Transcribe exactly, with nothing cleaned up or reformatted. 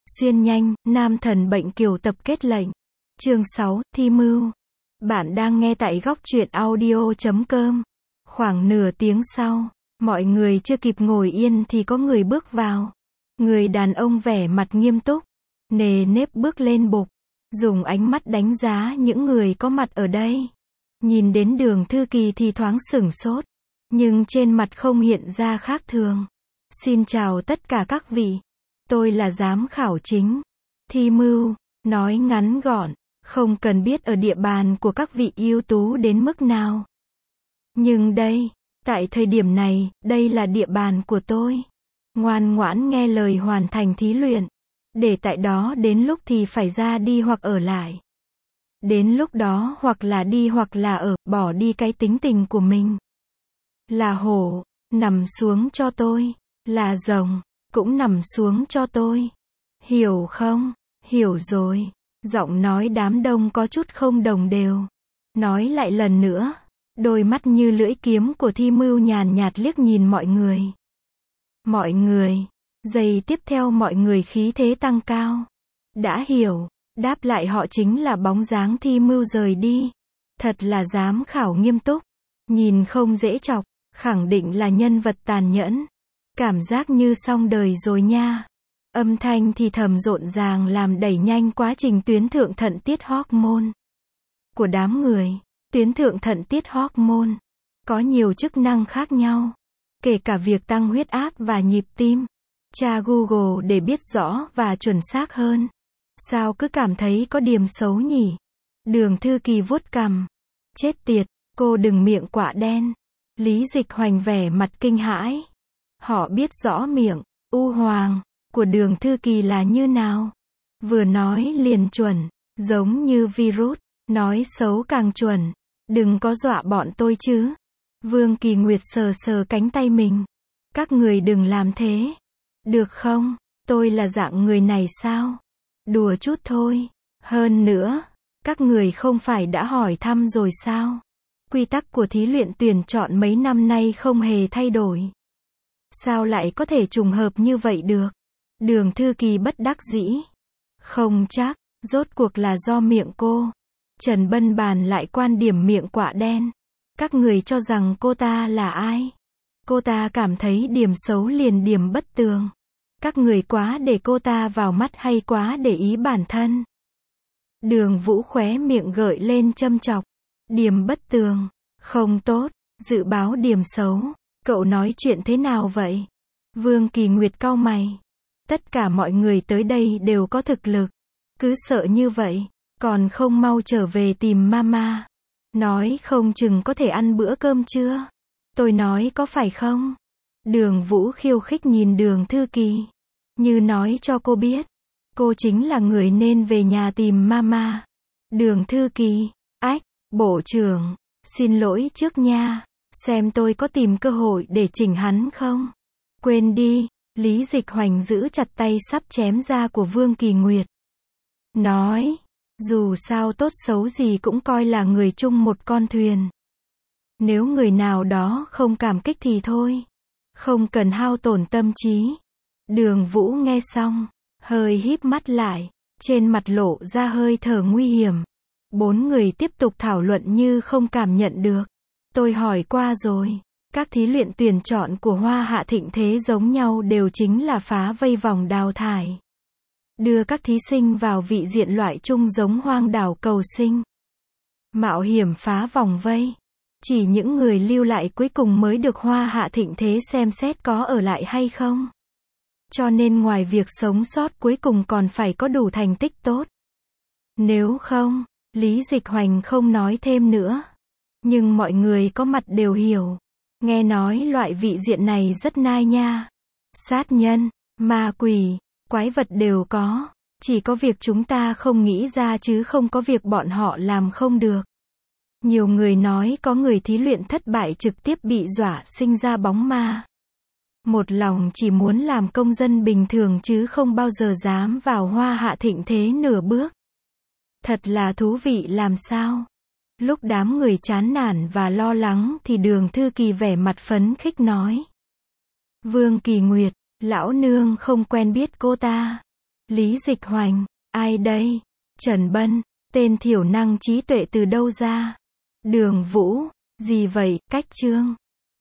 Xuyên nhanh, nam thần bệnh kiều tập kết lệnh. Chương sáu, thi mưu. Bạn đang nghe tại góc truyện audio chấm com. Khoảng nửa tiếng sau, mọi người chưa kịp ngồi yên thì có người bước vào. Người đàn ông vẻ mặt nghiêm túc, nề nếp bước lên bục, dùng ánh mắt đánh giá những người có mặt ở đây. Nhìn đến Đường Thư Kỳ thì thoáng sửng sốt, nhưng trên mặt không hiện ra khác thường. Xin chào tất cả các vị. Tôi là giám khảo chính. Thi mưu, nói ngắn gọn, không cần biết ở địa bàn của các vị ưu tú đến mức nào. Nhưng đây, tại thời điểm này, đây là địa bàn của tôi. Ngoan ngoãn nghe lời hoàn thành thí luyện. Để tại đó đến lúc thì phải ra đi hoặc ở lại. Đến lúc đó hoặc là đi hoặc là ở, bỏ đi cái tính tình của mình. Là hổ, nằm xuống cho tôi. Là rồng, cũng nằm xuống cho tôi. Hiểu không? Hiểu rồi. Giọng nói đám đông có chút không đồng đều. Nói lại lần nữa. Đôi mắt như lưỡi kiếm của Thi Mưu nhàn nhạt liếc nhìn mọi người. Mọi người. Giây tiếp theo mọi người khí thế tăng cao. Đã hiểu. Đáp lại họ chính là bóng dáng Thi Mưu rời đi. Thật là giám khảo nghiêm túc. Nhìn không dễ chọc. Khẳng định là nhân vật tàn nhẫn. Cảm giác như xong đời rồi nha. Âm thanh thì thầm rộn ràng làm đẩy nhanh quá trình tuyến thượng thận tiết hormone của đám người. Tuyến thượng thận tiết hormone có nhiều chức năng khác nhau, kể cả việc tăng huyết áp và nhịp tim. Tra Google để biết rõ và chuẩn xác hơn. Sao cứ cảm thấy có điểm xấu nhỉ? Đường Thư Kỳ vuốt cằm. Chết tiệt, cô đừng miệng quạ đen. Lý Dịch Hoành vẻ mặt kinh hãi. Họ biết rõ miệng u hoàng của Đường Thư Kỳ là như nào. Vừa nói liền chuẩn, giống như virus, nói xấu càng chuẩn. Đừng có dọa bọn tôi chứ. Vương Kỳ Nguyệt sờ sờ cánh tay mình. Các người đừng làm thế. Được không? Tôi là dạng người này sao? Đùa chút thôi. Hơn nữa, các người không phải đã hỏi thăm rồi sao? Quy tắc của thí luyện tuyển chọn mấy năm nay không hề thay đổi. Sao lại có thể trùng hợp như vậy được? Đường Thư Kỳ bất đắc dĩ. Không chắc, rốt cuộc là do miệng cô. Trần Bân bàn lại quan điểm miệng quạ đen. Các người cho rằng cô ta là ai? Cô ta cảm thấy điểm xấu liền điểm bất tường. Các người quá để cô ta vào mắt hay quá để ý bản thân? Đường Vũ khóe miệng gợi lên châm chọc. Điểm bất tường, không tốt, dự báo điểm xấu. Cậu nói chuyện thế nào vậy? Vương Kỳ Nguyệt cau mày. Tất cả mọi người tới đây đều có thực lực. Cứ sợ như vậy, còn không mau trở về tìm mama. Nói không chừng có thể ăn bữa cơm trưa. Tôi nói có phải không? Đường Vũ khiêu khích nhìn Đường Thư Kỳ. Như nói cho cô biết. Cô chính là người nên về nhà tìm mama. Đường Thư Kỳ. Ách, bộ trưởng. Xin lỗi trước nha. Xem tôi có tìm cơ hội để chỉnh hắn không? Quên đi. Lý Dịch Hoành giữ chặt tay sắp chém ra của Vương Kỳ Nguyệt. Nói. Dù sao tốt xấu gì cũng coi là người chung một con thuyền. Nếu người nào đó không cảm kích thì thôi. Không cần hao tổn tâm trí. Đường Vũ nghe xong, hơi híp mắt lại, trên mặt lộ ra hơi thở nguy hiểm. Bốn người tiếp tục thảo luận như không cảm nhận được. Tôi hỏi qua rồi, các thí luyện tuyển chọn của Hoa Hạ Thịnh Thế giống nhau đều chính là phá vây vòng đào thải. Đưa các thí sinh vào vị diện loại chung giống hoang đảo cầu sinh. Mạo hiểm phá vòng vây. Chỉ những người lưu lại cuối cùng mới được Hoa Hạ Thịnh Thế xem xét có ở lại hay không. Cho nên ngoài việc sống sót cuối cùng còn phải có đủ thành tích tốt. Nếu không, Lý Dịch Hoành không nói thêm nữa. Nhưng mọi người có mặt đều hiểu. Nghe nói loại vị diện này rất nai nha. Sát nhân, ma quỷ, quái vật đều có. Chỉ có việc chúng ta không nghĩ ra chứ không có việc bọn họ làm không được. Nhiều người nói có người thí luyện thất bại trực tiếp bị dọa sinh ra bóng ma. Một lòng chỉ muốn làm công dân bình thường chứ không bao giờ dám vào Hoa Hạ Thịnh Thế nửa bước. Thật là thú vị làm sao. Lúc đám người chán nản và lo lắng thì Đường Thư Kỳ vẻ mặt phấn khích nói. Vương Kỳ Nguyệt, lão nương không quen biết cô ta. Lý Dịch Hoành. Ai đây? Trần Bân. Tên thiểu năng trí tuệ từ đâu ra? Đường Vũ. Gì vậy, cách chương?